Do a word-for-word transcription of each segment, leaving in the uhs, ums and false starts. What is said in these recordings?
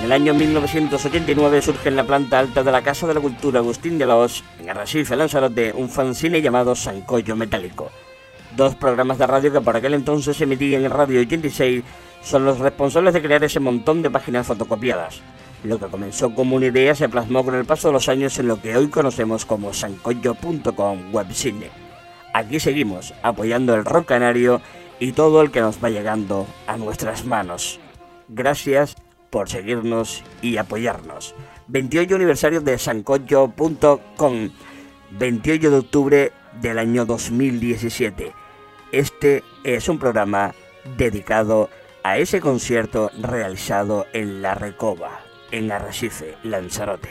el año mil novecientos ochenta y nueve surge en la planta alta de la Casa de la Cultura Agustín de Laos, en Arrecife, Lanzarote, un fanzine llamado Sancocho Metálico. Dos programas de radio que por aquel entonces se emitían en Radio ochenta y seis son los responsables de crear ese montón de páginas fotocopiadas. Lo que comenzó como una idea se plasmó con el paso de los años en lo que hoy conocemos como sancocho punto com webcine. Aquí seguimos apoyando el rock canario y todo el que nos va llegando a nuestras manos. Gracias por seguirnos y apoyarnos. veintiocho aniversario de sancocho punto com, veintiocho de octubre del año dos mil diecisiete. Este es un programa dedicado a ese concierto realizado en La Recoba, en Arrecife, Lanzarote.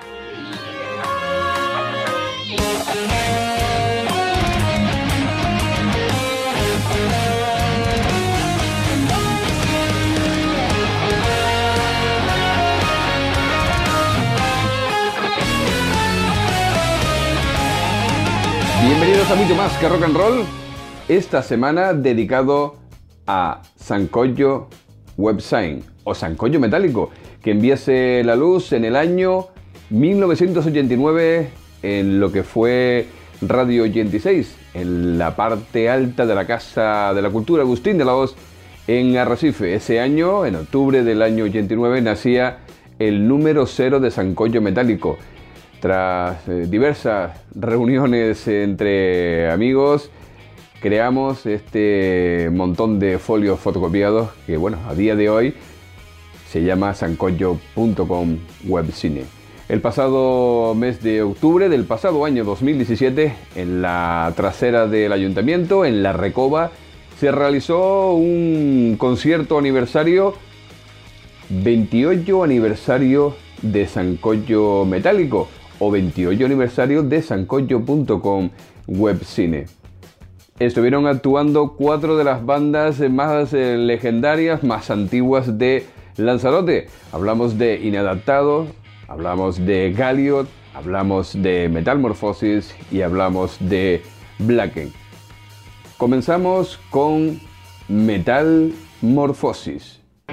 Bienvenidos a mucho más que rock and roll. Esta semana dedicado a Sancocho Websign o Sancocho Metálico, que enviase la luz en el año mil novecientos ochenta y nueve en lo que fue Radio ochenta y seis, en la parte alta de la Casa de la Cultura Agustín de Laos en Arrecife. Ese año, en octubre del año ochenta y nueve, nacía el número cero de Sancocho Metálico. Tras eh, diversas reuniones entre amigos, creamos este montón de folios fotocopiados que, bueno, a día de hoy se llama sancocho punto com webcine. El pasado mes de octubre del pasado año dos mil diecisiete, en la trasera del ayuntamiento, en La Recoba, se realizó un concierto aniversario, veintiocho aniversario de Sancocho Metálico, o veintiocho aniversario de sancocho punto com webcine. Estuvieron actuando cuatro de las bandas más eh, legendarias, más antiguas de Lanzarote. Hablamos de Inadaptado, hablamos de Galliot, hablamos de Metamorphosis y hablamos de Blacken. Comenzamos con Metamorphosis.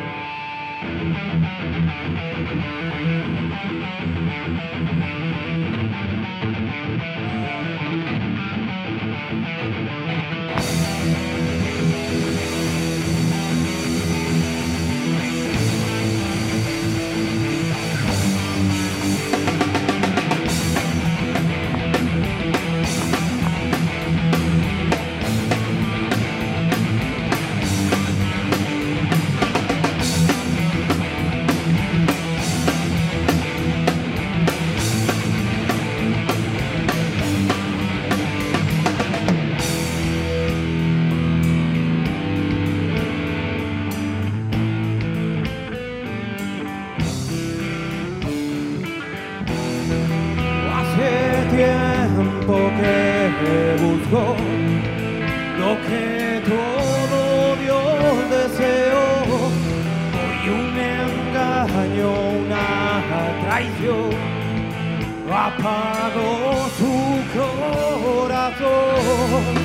Apagó su corazón.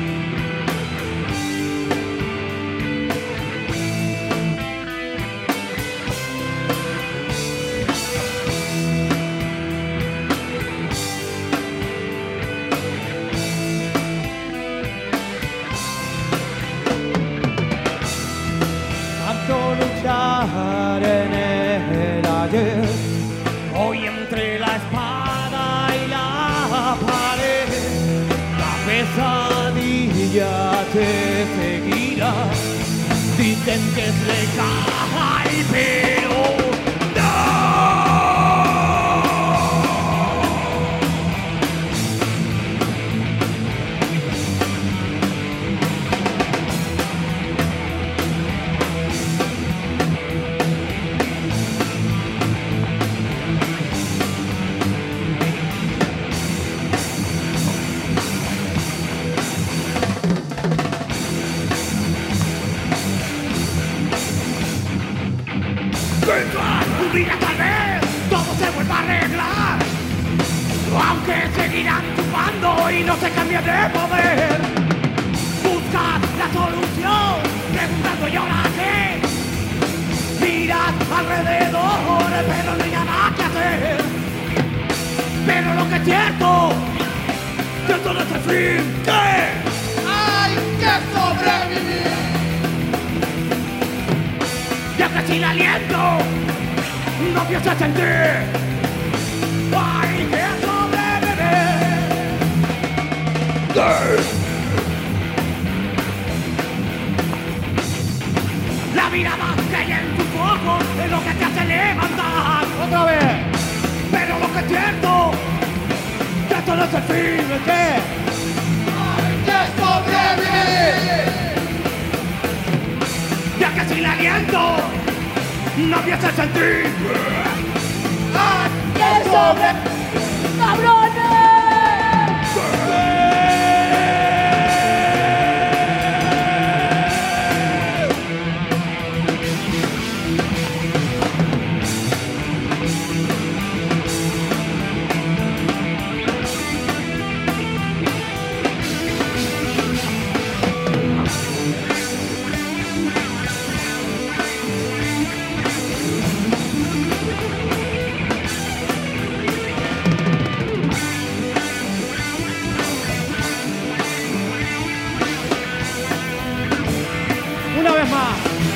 Tanto luchar en el ayer, hoy entre la espada y la pared, la pesadilla te seguirá. Dicen que es legal, pero no. Un día tal vez todo se vuelva a arreglar, aunque seguirán chupando y no se cambie de poder. Busca la solución, preguntando yo la qué. miras alrededor, pero no hay nada que hacer. Pero lo que es cierto, que esto no es el fin. ¿Qué? Hay que sobrevivir. Ya que sin aliento no pienso sentir. Hay que sobrevivir. La mirada que hay en tus ojos es lo que te hace levantar. Otra vez. Pero lo que es cierto, que esto no es el fin. ¿El qué? Hay que sobrevivir. Ya que sin aliento no pienso sentir. Hay que sobrevivir. ¡Cabrones! Una vez más.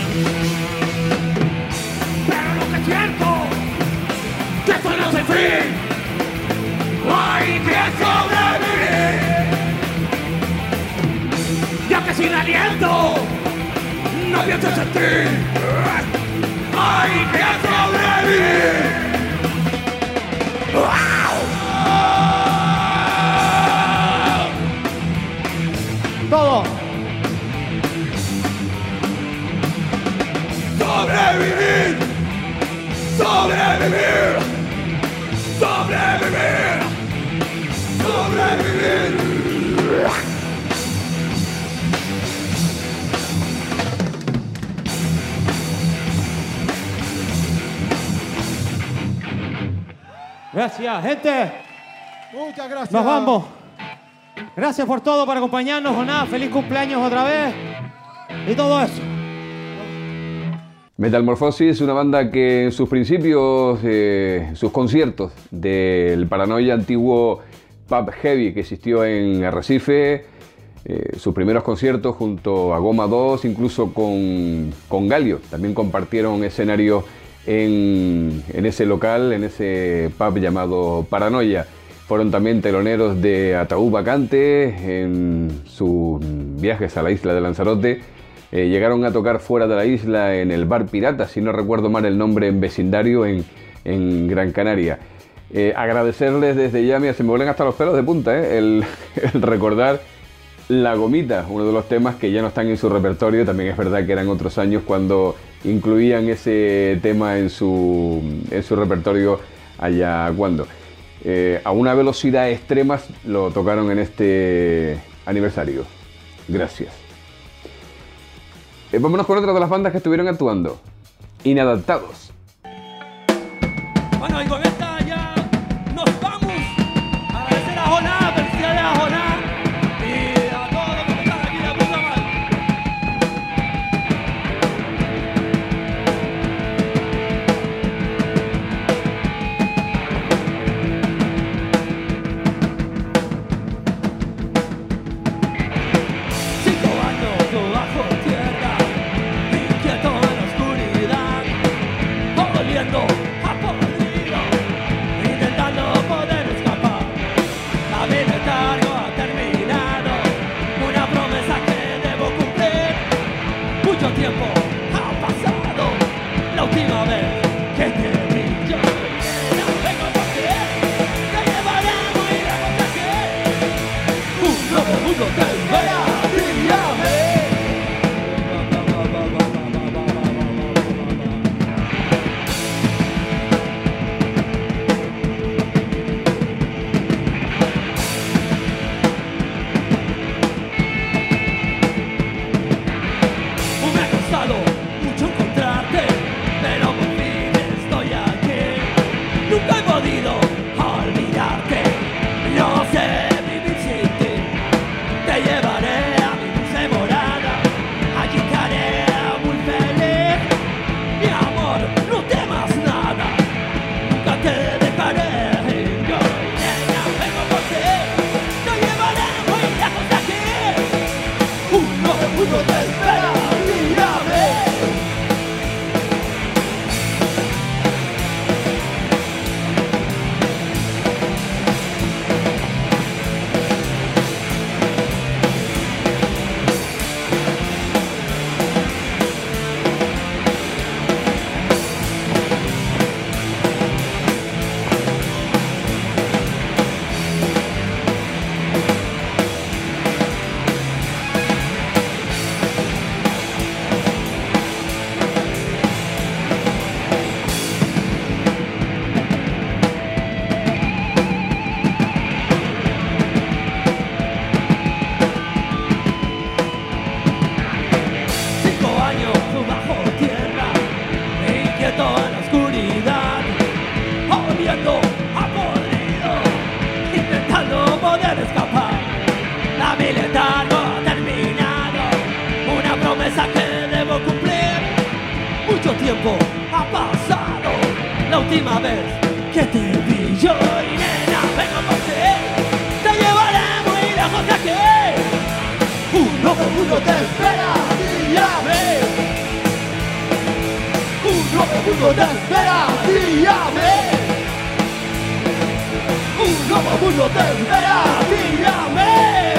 Pero lo que es cierto, que esto no es el fin. Hay que sobrevivir. Ya que sin aliento no pienso sentir. Hay que sobrevivir. Todo. Sobrevivir, sobrevivir, sobrevivir, sobrevivir. Gracias, gente. Muchas gracias. Nos vamos. Gracias por todo, por acompañarnos, Joná. Feliz cumpleaños otra vez. Y todo eso. Metamorfosis, una banda que en sus principios, eh, sus conciertos del Paranoia, antiguo pub heavy que existió en Arrecife, eh, sus primeros conciertos junto a Goma dos, incluso con, con Galio, también compartieron escenario en, en ese local, en ese pub llamado Paranoia. Fueron también teloneros de Ataúd Vacante en sus viajes a la isla de Lanzarote. Eh, llegaron a tocar fuera de la isla en el Bar Pirata, si no recuerdo mal el nombre, en vecindario en, en Gran Canaria. Eh, agradecerles desde ya, mira, se me vuelven hasta los pelos de punta, ¿eh? el, el recordar La Gomita, uno de los temas que ya no están en su repertorio. También es verdad que eran otros años cuando incluían ese tema en su, en su repertorio allá cuando. Eh, a una velocidad extrema lo tocaron en este aniversario. Gracias. Eh, vámonos con otra de las bandas que estuvieron actuando. Inadaptados. Bueno, y con esta ya nos vamos. Agradecer a Joná, felicidades a Joná y a todos los que están aquí de puta madre. Cinco años bajo tierra, inquieto en la oscuridad, oliendo a podrido, intentando poder escapar. La vida es largo, ha terminado, una promesa que debo cumplir. Mucho tiempo ha pasado, la última vez que te vi yo no vengo por ti, te llevaré a morir a contagiar. Un nuevo mundo te espera, brillame. Me ha costado mucho encontrarte, pero por fin estoy aquí. Nunca he podido olvidarte, no sé vivir sin ti. Te llevaré a mi dulce morada, allí estaré muy feliz. Mi amor última vez que te vi yo y nena, vengo por ti, te llevaré muy lejos de aquí. Un nuevo mundo te espera, díame. Un nuevo mundo te espera, díame. Un nuevo mundo te espera, díame.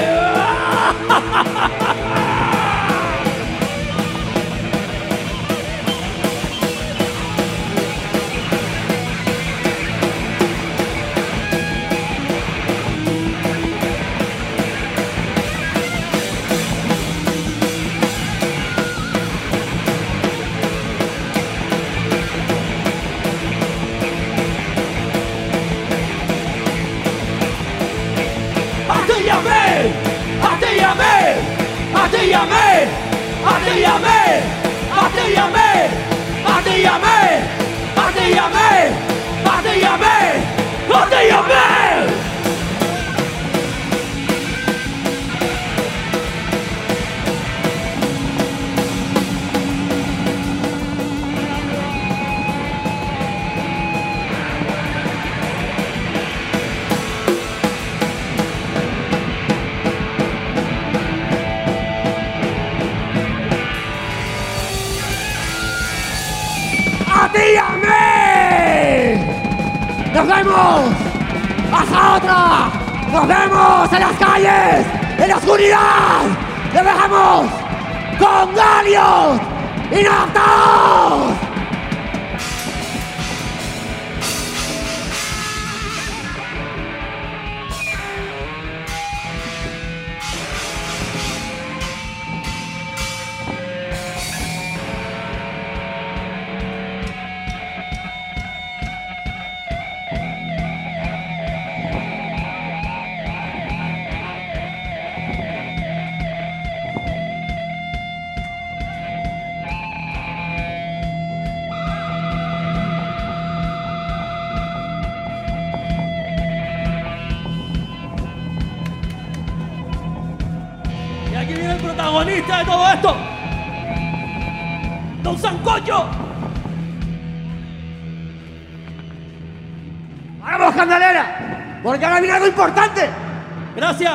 ¡A ti llamé! ¡A ti llamé! ¡A ti llamé! ¡A ti llamé! ¡A ti llamé! ¡A ti llamé! ¡A ti llamé! ¡A ti llamé! ¡A ti llamé! ¡Nos vemos! ¡Hasta otra! ¡Nos vemos en las calles! ¡En la oscuridad! ¡Nos dejamos con Galios inadaptados! Y aquí viene el protagonista de todo esto, Don Sancocho. ¡Vamos, Candelera! Porque ahora viene algo importante. Gracias.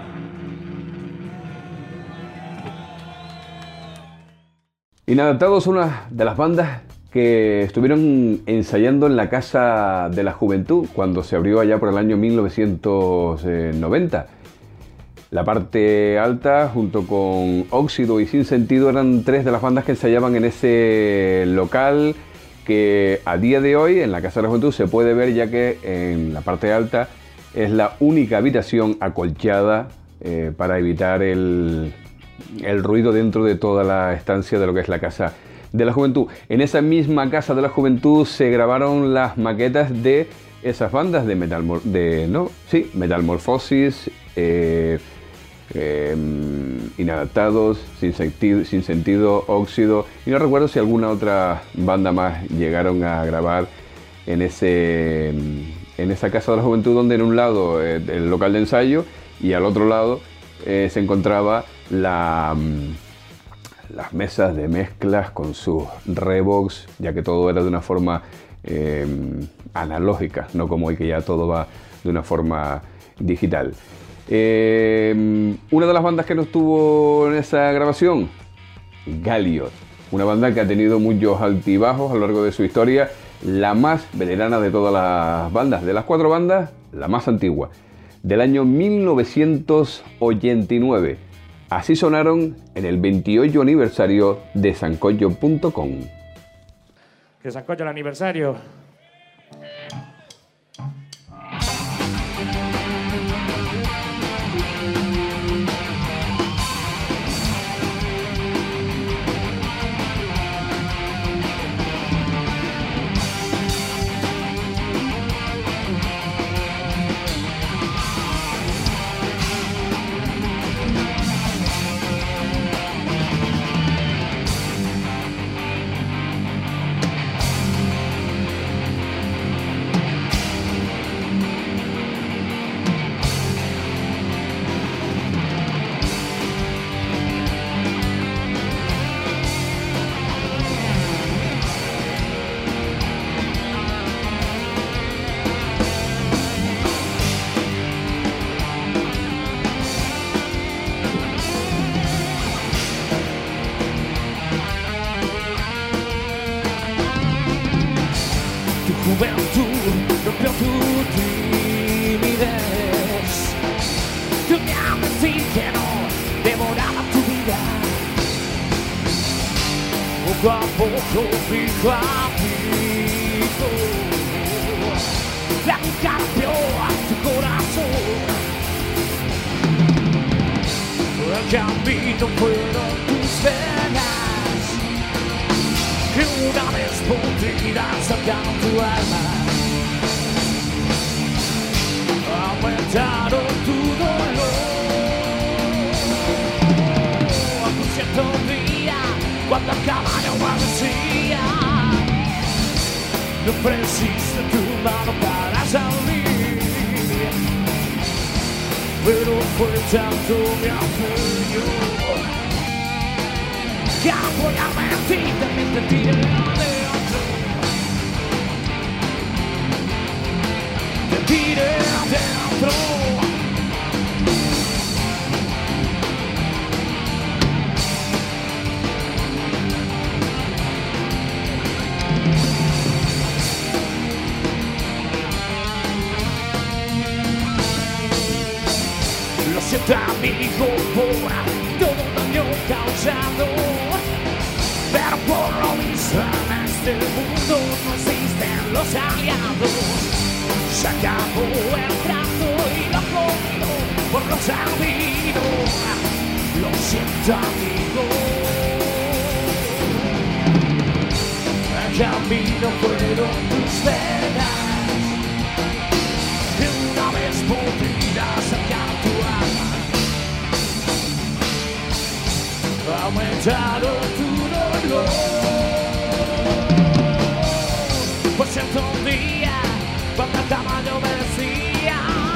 Inadaptados, una de las bandas que estuvieron ensayando en la Casa de la Juventud cuando se abrió allá por el año mil novecientos noventa. La parte alta, junto con Óxido y Sin Sentido, eran tres de las bandas que ensayaban en ese local que a día de hoy en la Casa de la Juventud se puede ver, ya que en la parte alta es la única habitación acolchada eh, para evitar el, el ruido dentro de toda la estancia de lo que es la Casa de la Juventud. En esa misma Casa de la Juventud se grabaron las maquetas de esas bandas de, Metalmor de no, sí, Metamorfosis, eh, eh, Inadaptados, sin sentido, sin sentido, Óxido, y no recuerdo si alguna otra banda más llegaron a grabar en, ese, en esa Casa de la Juventud, donde en un lado eh, el local de ensayo y al otro lado eh, se encontraba la... las mesas de mezclas con sus Revox, ya que todo era de una forma eh, analógica, no como hoy que ya todo va de una forma digital. Eh, una de las bandas que no estuvo en esa grabación, Galios, una banda que ha tenido muchos altibajos a lo largo de su historia, la más veterana de todas las bandas, de las cuatro bandas, la más antigua, del año mil novecientos ochenta y nueve. Así sonaron en el veintiocho aniversario de sancocho punto com. Que sancocho el aniversario. rompió tu timidez. Yo te advertí que no devoraba tu vida. Poco a poco, pico a pico, la cambió a tu corazón. El camino fueron tus venas, que una vez podrían sacar tu alma. Aumentaron tu dolor. Un cierto día, cuando el caballo parecía, no ofreciste tu mano para salir, pero fue tanto mi apoyo que apoyarme en ti también te tiré adentro. Te tiré adentro. Lo siento, amigo, por todo el daño causado, pero por lo visto en este mundo no existen los aliados. Se acabó el trato y lo comido por lo sabido. Lo siento, amigo. El camino fueron tus venas, que una vez podrías sacar tu alma. Aumentaron tu dolor. Por cierto un día, cuando el tamaño me decía,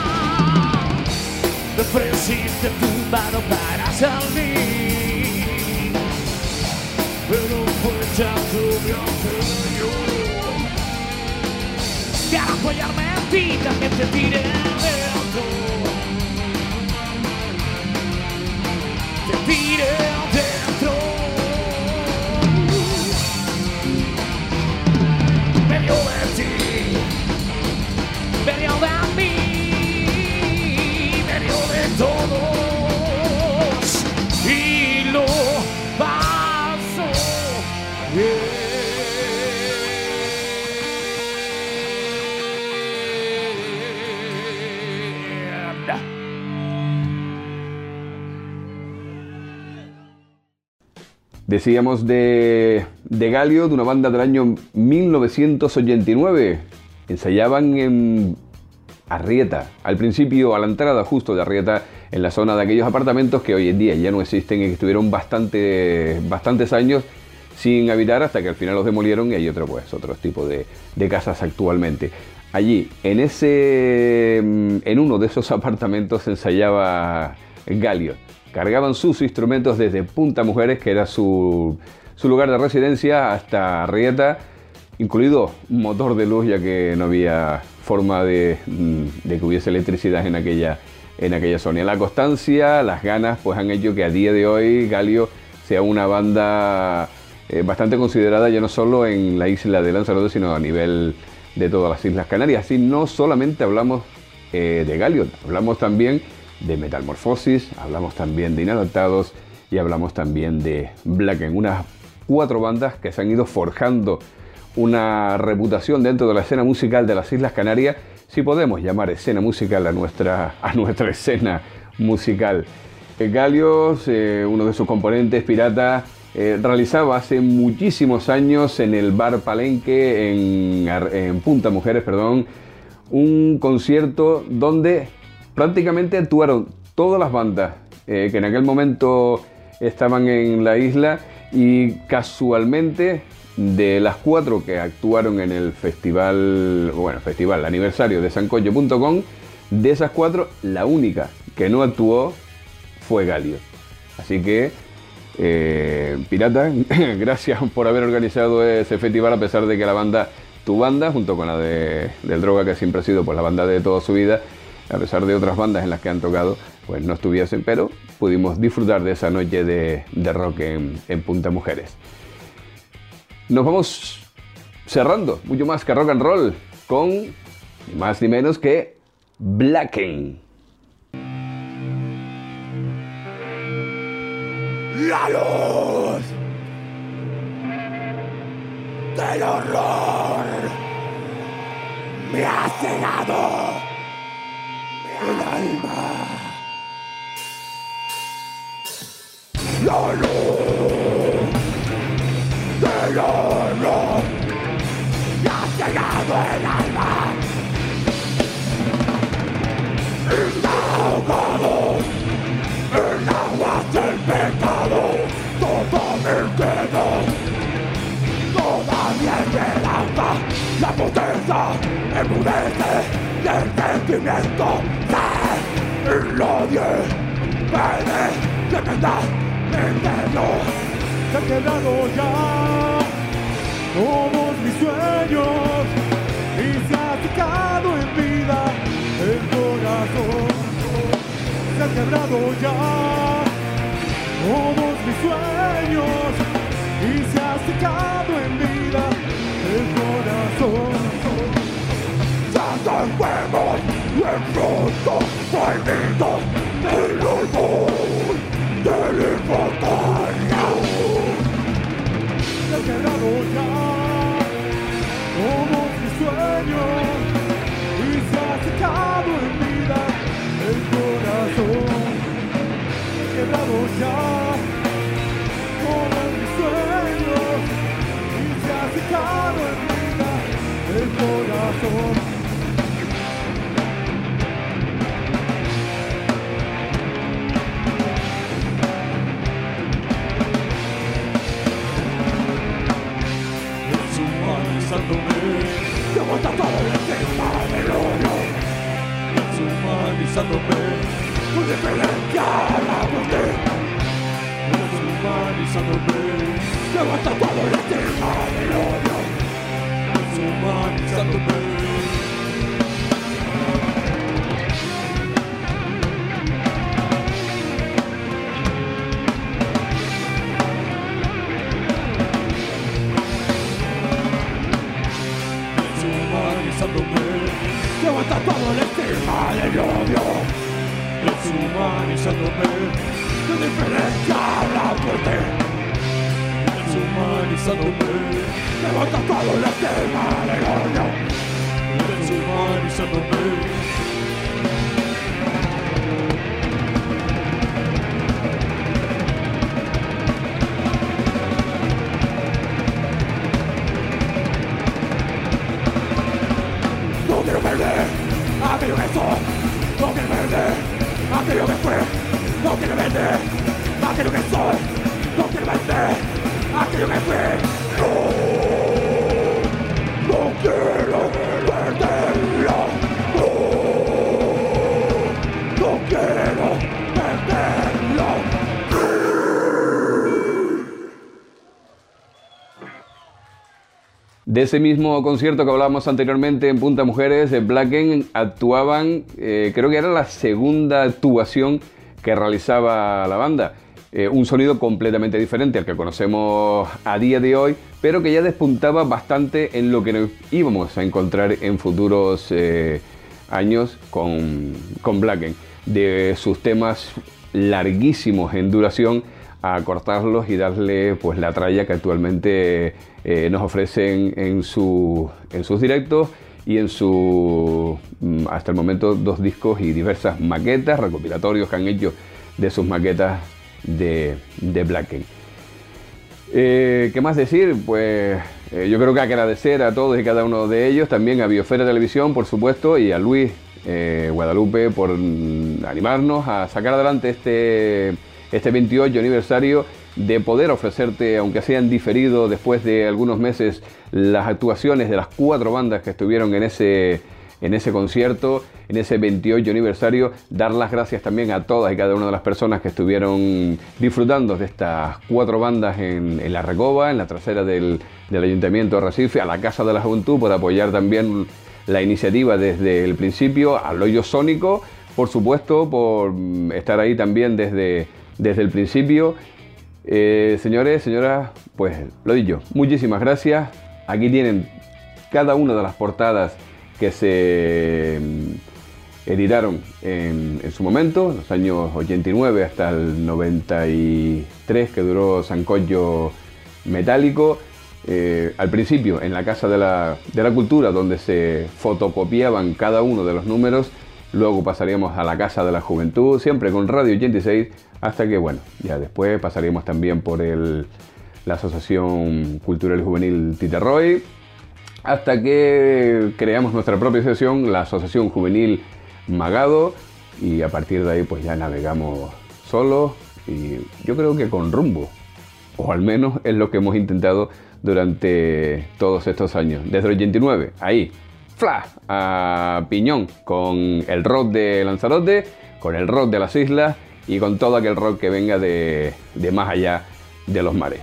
me ofreciste tu mano para salir, pero fue tanto mi orgullo que al apoyarme en ti también te tiré adentro. Te tiré adentro. Medio de ti, medio de mí, medio de todos, y lo paso bien. Decíamos de, de Galio, de una banda del año mil novecientos ochenta y nueve. Ensayaban en Arrieta, al principio, a la entrada justo de Arrieta, en la zona de aquellos apartamentos que hoy en día ya no existen y que estuvieron bastante, bastantes años sin habitar hasta que al final los demolieron y hay otro, pues, otros tipos de, de casas actualmente. Allí, en, ese, en uno de esos apartamentos ensayaba Galio. Cargaban sus instrumentos desde Punta Mujeres, que era su, su lugar de residencia, hasta Arrieta, incluido un motor de luz, ya que no había forma de, de que hubiese electricidad en aquella, en aquella zona. Y la constancia, las ganas, pues han hecho que a día de hoy Galio sea una banda eh, bastante considerada ya no solo en la isla de Lanzarote, sino a nivel de todas las Islas Canarias. Y no solamente hablamos eh, de Galio, hablamos también de Metamorfosis, hablamos también de Inadaptados y hablamos también de Blacken, unas cuatro bandas que se han ido forjando una reputación dentro de la escena musical de las Islas Canarias, si podemos llamar escena musical a nuestra, a nuestra escena musical. Galio, eh, uno de sus componentes, Pirata, eh, realizaba hace muchísimos años en el Bar Palenque, en, en Punta Mujeres, perdón, un concierto donde prácticamente actuaron todas las bandas eh, que en aquel momento estaban en la isla, y casualmente de las cuatro que actuaron en el festival, bueno, festival, el aniversario de sancocho punto com, de esas cuatro, la única que no actuó fue Galio. Así que, eh, Pirata, gracias por haber organizado ese festival, a pesar de que la banda, tu banda, junto con la de, del Droga, que siempre ha sido pues la banda de toda su vida, a pesar de otras bandas en las que han tocado, pues no estuviesen, pero pudimos disfrutar de esa noche de, de rock en, en Punta Mujeres. Nos vamos cerrando mucho más que rock and roll con ni más ni menos que Blacken. La luz del horror me ha cegado el alma. La luz del horror me ha cegado el alma. Ahogado en aguas del pecado, todo me quedó. Toda mi esperanza, la potencia enmudece del sentimiento de lo odio. Vene, tremendamente no. Se han quebrado ya todos mis sueños y se ha secado en vida el corazón. Se han quebrado ya todos mis sueños y se ha secado en vida el corazón. Santos huevos y en fruto prohibidos del horror del infortunio. Se han quebrado ya todos mis sueños y se ha secado en vida el corazón. Se han quebrado ya todos mis sueños y se ha secado en vida el corazón. Levanta todo el estigma del odio, deshumanízame, con diferencia a la muerte. Deshumanízame, levanta todo el estigma del odio, deshumanízame. Levanta todo el estigma del odio, deshumanizándome, de diferencia a la muerte. Deshumanizándome, levanta todo el estigma del odio, deshumanizándome. Aquello que soy, no quiero perder. Aquello que fue, no quiero perder. Aquello que soy, no quiero perder. Aquello que fue, no, no quiero perderlo. No, no quiero perderlo. De ese mismo concierto que hablábamos anteriormente en Punta Mujeres, de Blacken actuaban, eh, creo que era la segunda actuación que realizaba la banda. Eh, un sonido completamente diferente al que conocemos a día de hoy, pero que ya despuntaba bastante en lo que nos íbamos a encontrar en futuros eh, años con, con Blacken. De sus temas larguísimos en duración a cortarlos y darle pues la tralla que actualmente eh, nos ofrecen en, su, en sus directos y en su, hasta el momento, dos discos y diversas maquetas, recopilatorios que han hecho de sus maquetas de, de Blacken. Eh, ¿Qué más decir? Pues eh, yo creo que agradecer a todos y cada uno de ellos, también a Biosfera Televisión, por supuesto, y a Luis eh, Guadalupe por animarnos a sacar adelante este... este veintiocho aniversario, de poder ofrecerte, aunque sean diferido después de algunos meses, las actuaciones de las cuatro bandas que estuvieron en ese, en ese concierto, en ese veintiocho aniversario. Dar las gracias también a todas y cada una de las personas que estuvieron disfrutando de estas cuatro bandas en, en La Recoba, en la trasera del, del Ayuntamiento de Recife, a la Casa de la Juventud, por apoyar también la iniciativa desde el principio, al Hoyo Sónico, por supuesto, por estar ahí también desde... desde el principio. Eh, señores, señoras, pues lo dicho, muchísimas gracias. Aquí tienen cada una de las portadas que se editaron en, en su momento, en los años ochenta y nueve hasta el noventa y tres, que duró Sancocho Metálico. Eh, al principio en la Casa de la, de la Cultura, donde se fotocopiaban cada uno de los números. Luego pasaríamos a la Casa de la Juventud, siempre con Radio ochenta y seis, hasta que, bueno, ya después pasaríamos también por el, la Asociación Cultural y Juvenil Titerroy, hasta que creamos nuestra propia asociación, la Asociación Juvenil Magado, y a partir de ahí pues ya navegamos solos y yo creo que con rumbo, o al menos es lo que hemos intentado durante todos estos años. Desde el ochenta y nueve, ahí, ¡fla!, a piñón, con el rock de Lanzarote, con el rock de las islas y con todo aquel rock que venga de, de más allá de los mares.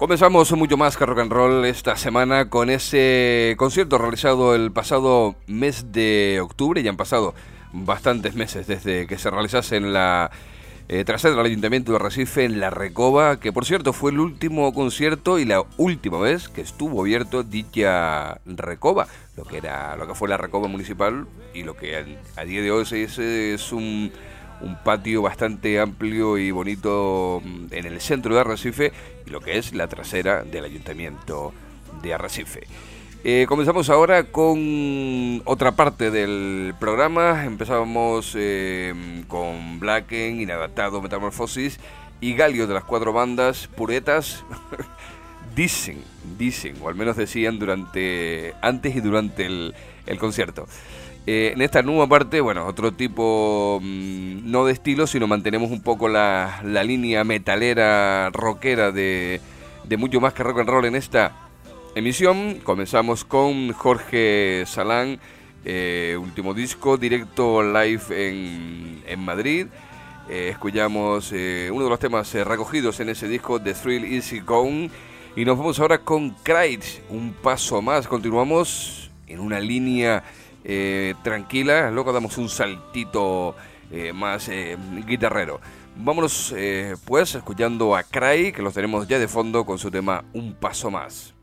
Comenzamos mucho más que rock and roll esta semana con ese concierto realizado el pasado mes de octubre. Ya han pasado bastantes meses desde que se realizase en la eh, trasera del Ayuntamiento de Arrecife, en La Recoba, que por cierto fue el último concierto y la última vez que estuvo abierto dicha Recoba, lo que era lo que fue la Recoba municipal, y lo que a, a día de hoy es, es un... un patio bastante amplio y bonito en el centro de Arrecife, y lo que es la trasera del Ayuntamiento de Arrecife. Eh, comenzamos ahora con otra parte del programa. Empezamos eh, con Blacken, Inadaptado, Metamorfosis y Galio, de las cuatro bandas Puretas. dicen, dicen, o al menos decían durante antes y durante el, el concierto. Eh, en esta nueva parte, bueno, otro tipo, mmm, no de estilo, sino mantenemos un poco la, la línea metalera, rockera de, de mucho más que rock and roll en esta emisión. Comenzamos con Jorge Salán, eh, último disco, directo live en, en Madrid. Eh, escuchamos eh, uno de los temas eh, recogidos en ese disco, The Thrill Easy Gone. Y nos vamos ahora con Craig, un paso más. Continuamos en una línea Eh, tranquila, luego damos un saltito eh, más eh, guitarrero. Vámonos eh, pues escuchando a Cry, que los tenemos ya de fondo con su tema Un Paso Más.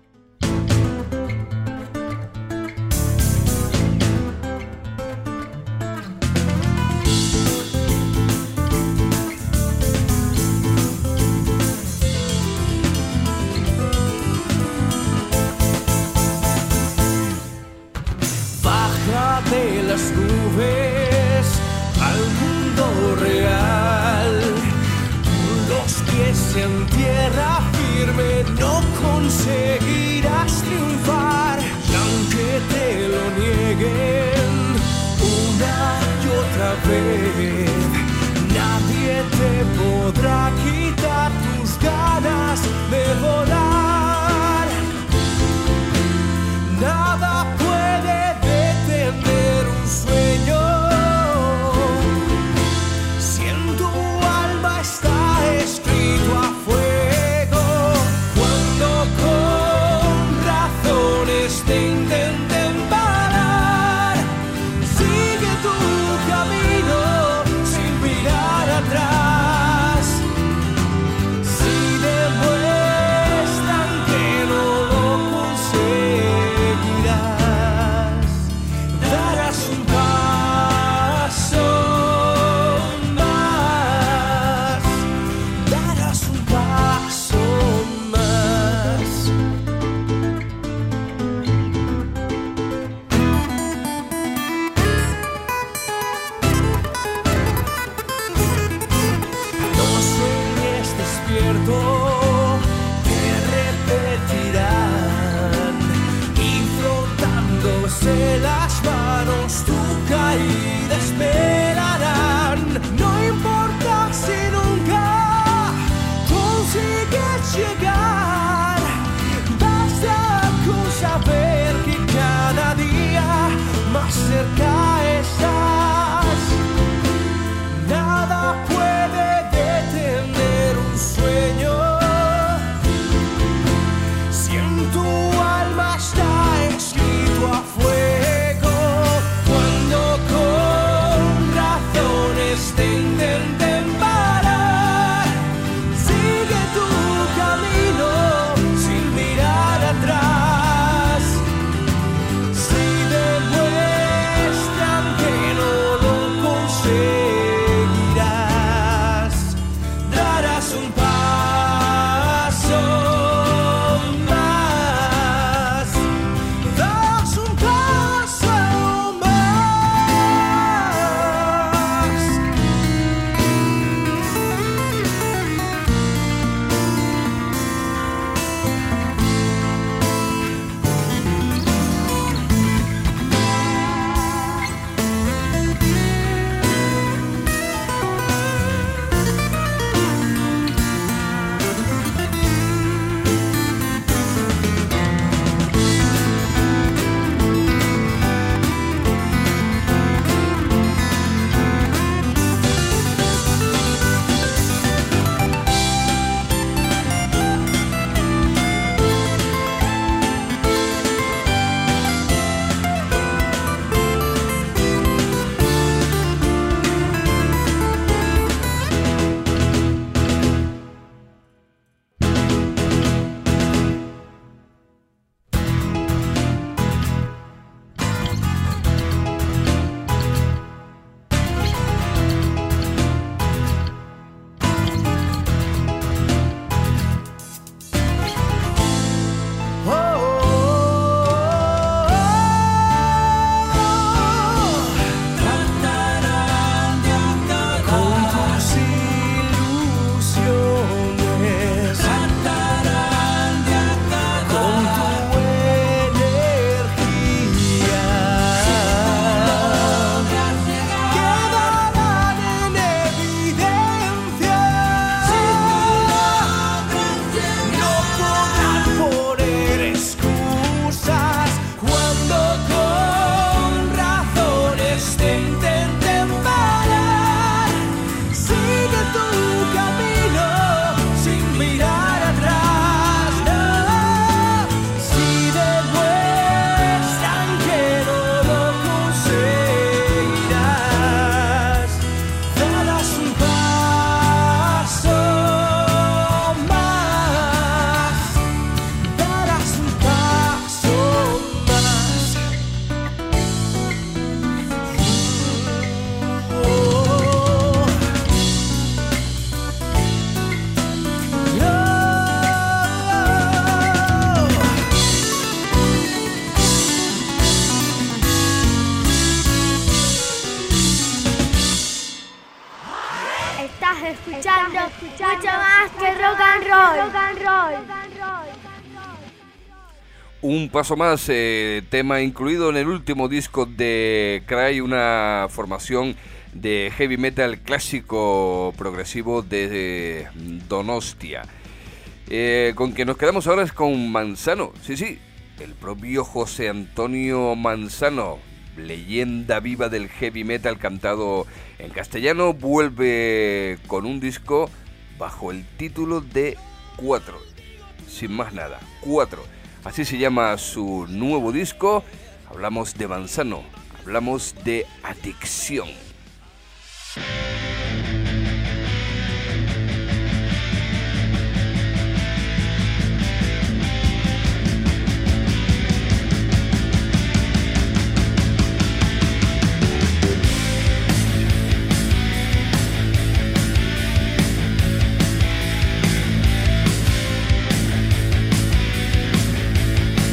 De las nubes al mundo real, los pies en tierra firme, no conseguirás triunfar. Y aunque te lo nieguen una y otra vez, nadie te podrá quitar tus ganas de volar. Nada puede detener un sueño, si en tu alma está escrito a fuego. Cuando con razones te intenten parar, sigue tu camino, escuchando mucho más que rock and roll. Rock and roll. Un paso más, eh, tema incluido en el último disco de Cry, una formación de heavy metal clásico progresivo de Donostia. Eh, con quien nos quedamos ahora es con Manzano, sí, sí, el propio José Antonio Manzano, leyenda viva del heavy metal cantado en castellano, vuelve con un disco bajo el título de Cuatro, sin más nada, Cuatro. Así se llama su nuevo disco. Hablamos de Manzano, hablamos de adicción.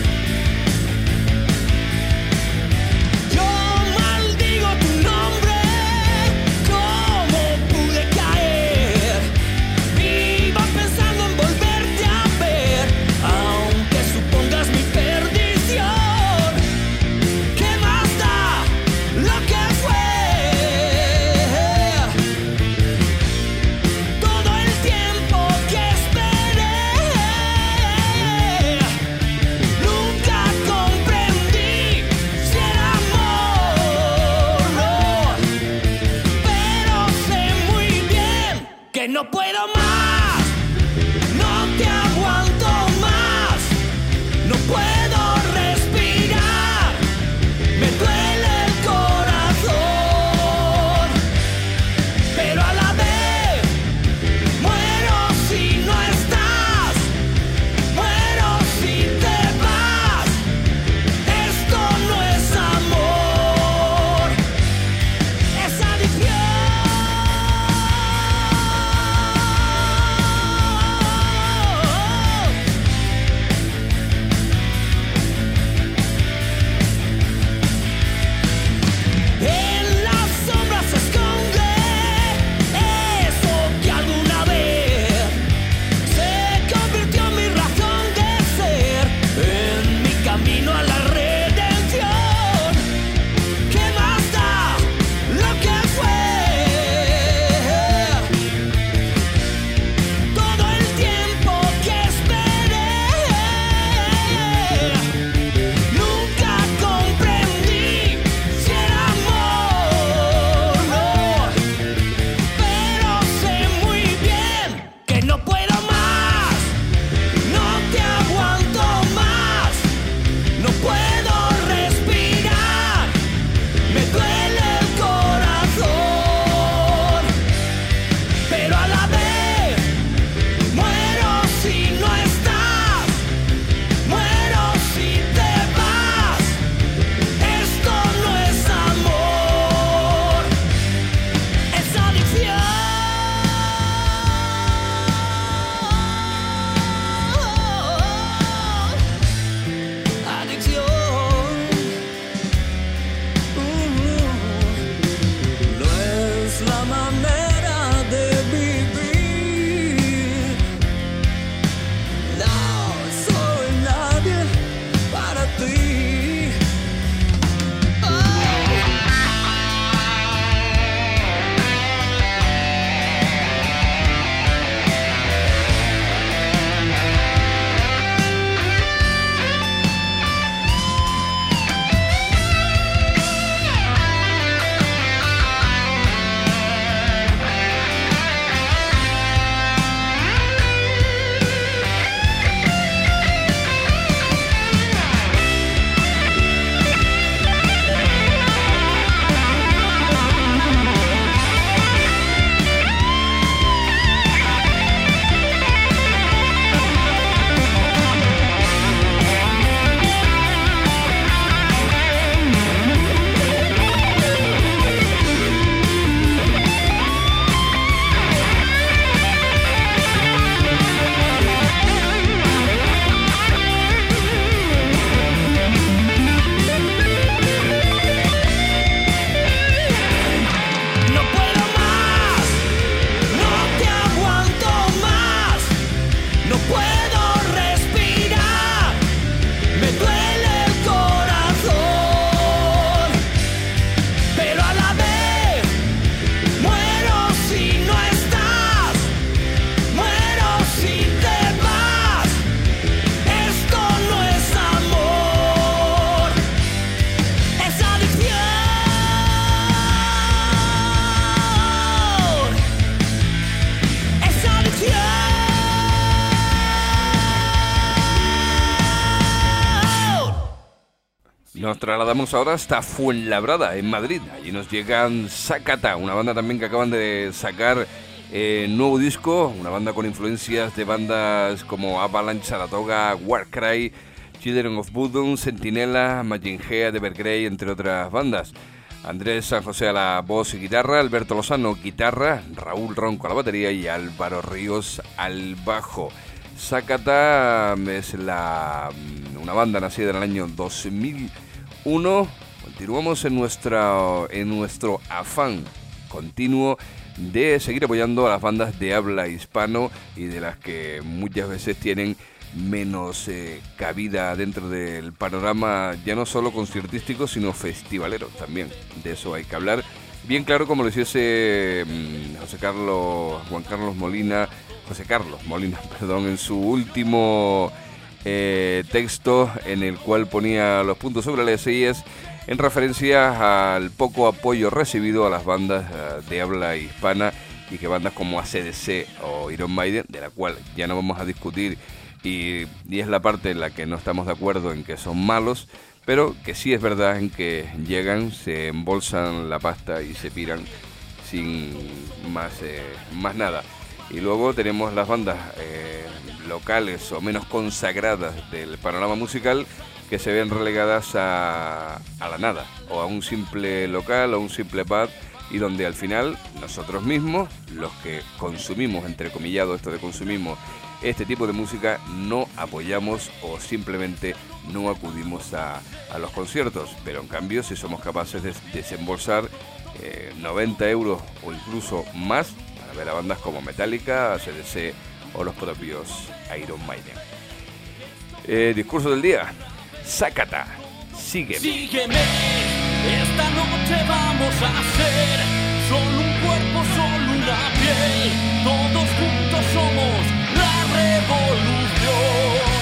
Yo maldigo tu nombre. Nos trasladamos ahora hasta Fuenlabrada, en Madrid. Allí nos llegan Sakata, una banda también que acaban de sacar eh, nuevo disco, una banda con influencias de bandas como Avalanche, Saratoga, Warcry, Children of Bodom, Sentinela, Machine Head, Evergrey, entre otras bandas. Andrés San José a la voz y guitarra, Alberto Lozano guitarra, Raúl Ronco a la batería y Álvaro Ríos al bajo. Sakata es la, una banda nacida en el año dos mil uno. Continuamos en, nuestra, en nuestro afán continuo de seguir apoyando a las bandas de habla hispano y de las que muchas veces tienen menos eh, cabida dentro del panorama, ya no solo conciertístico, sino festivalero también. De eso hay que hablar. Bien claro, como lo hiciese mmm, José Carlos, Juan Carlos Molina, José Carlos Molina, perdón, en su último eh, texto en el cual ponía los puntos sobre las sillas en referencia al poco apoyo recibido a las bandas uh, de habla hispana, y que bandas como A C D C o Iron Maiden, de la cual ya no vamos a discutir, y, y es la parte en la que no estamos de acuerdo en que son malos, pero que sí es verdad en que llegan, se embolsan la pasta y se piran sin más, eh, más nada. Y luego tenemos las bandas eh, locales o menos consagradas del panorama musical, que se ven relegadas a, a la nada, o a un simple local o un simple pub, y donde al final nosotros mismos, los que consumimos, entrecomillado esto de consumimos, este tipo de música, no apoyamos o simplemente no acudimos a, a los conciertos. Pero en cambio, si somos capaces de desembolsar eh, noventa euros o incluso más para ver a bandas como Metallica, A C D C o los propios Iron Maiden. Eh, discurso del día. Sakata, sígueme. Sígueme, esta noche vamos a hacer solo un cuerpo, solo una piel. Todos juntos somos la revolución.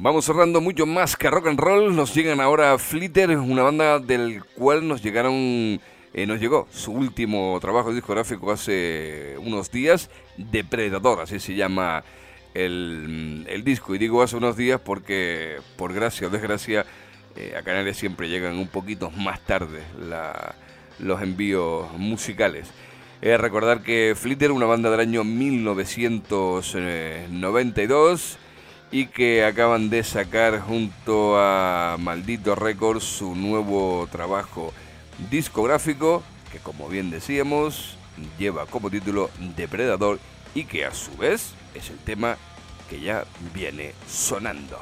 Vamos cerrando mucho más que rock and roll. Nos llegan ahora Flitter, una banda del cual nos llegaron, eh, nos llegó su último trabajo discográfico hace unos días, Depredador, así se llama el, el disco. Y digo hace unos días porque, por gracia o desgracia, eh, a Canarias siempre llegan un poquito más tarde la, los envíos musicales. Eh, recordar que Flitter, una banda del año mil novecientos noventa y dos, y que acaban de sacar junto a Maldito Records su nuevo trabajo discográfico, que como bien decíamos, lleva como título Depredador, y que a su vez es el tema que ya viene sonando.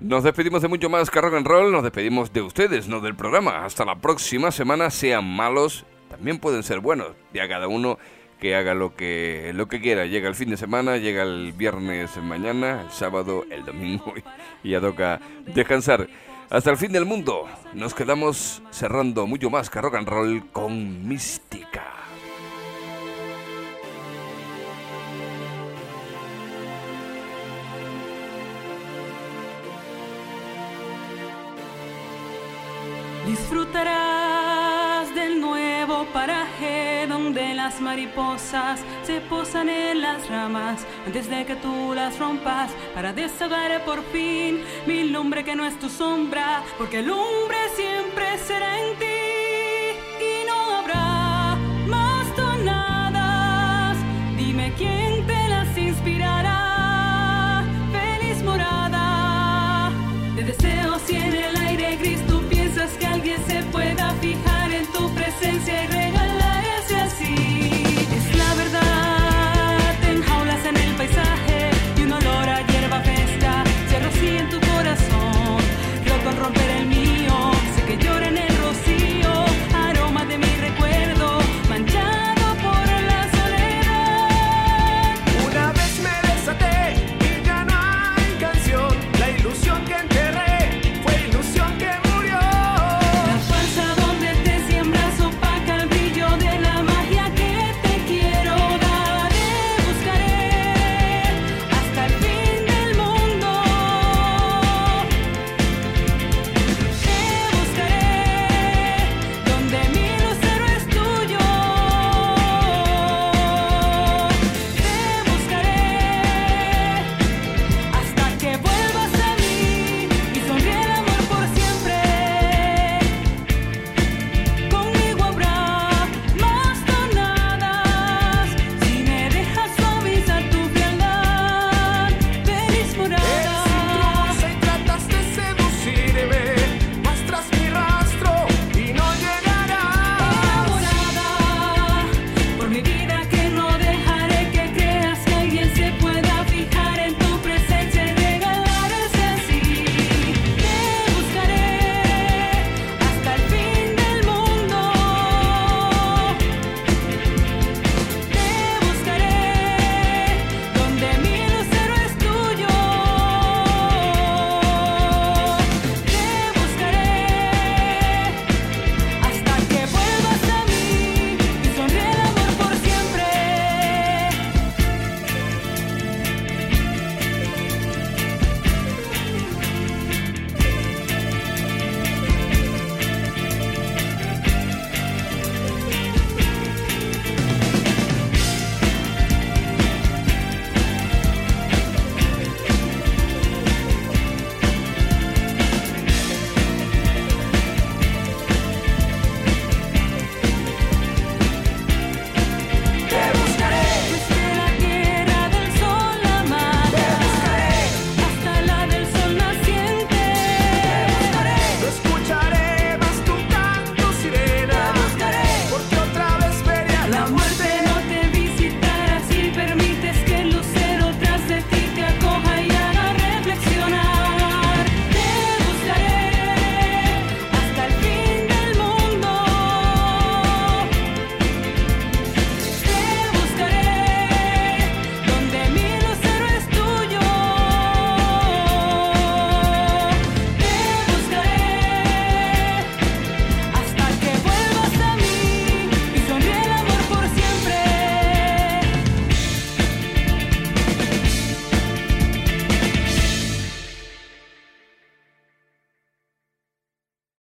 Nos despedimos de mucho más que rock and roll, nos despedimos de ustedes, no del programa. Hasta la próxima semana, sean malos, también pueden ser buenos. Ya cada uno que haga lo que, lo que quiera. Llega el fin de semana, llega el viernes mañana, el sábado, el domingo y ya toca descansar. Hasta el fin del mundo, nos quedamos cerrando mucho más que rock and roll con Mística. Disfrutarás del nuevo paraje donde las mariposas se posan en las ramas antes de que tú las rompas para desahogar por fin mi lumbre que no es tu sombra, porque el lumbre siempre será en ti y no habrá más tonadas. Dime quién te las inspirará, feliz morada de deseo.